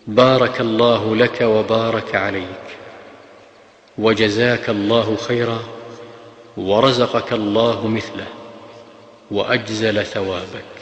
بارك الله لك وبارك عليك، وجزاك الله خيرا، ورزقك الله مثله، وأجزل ثوابك.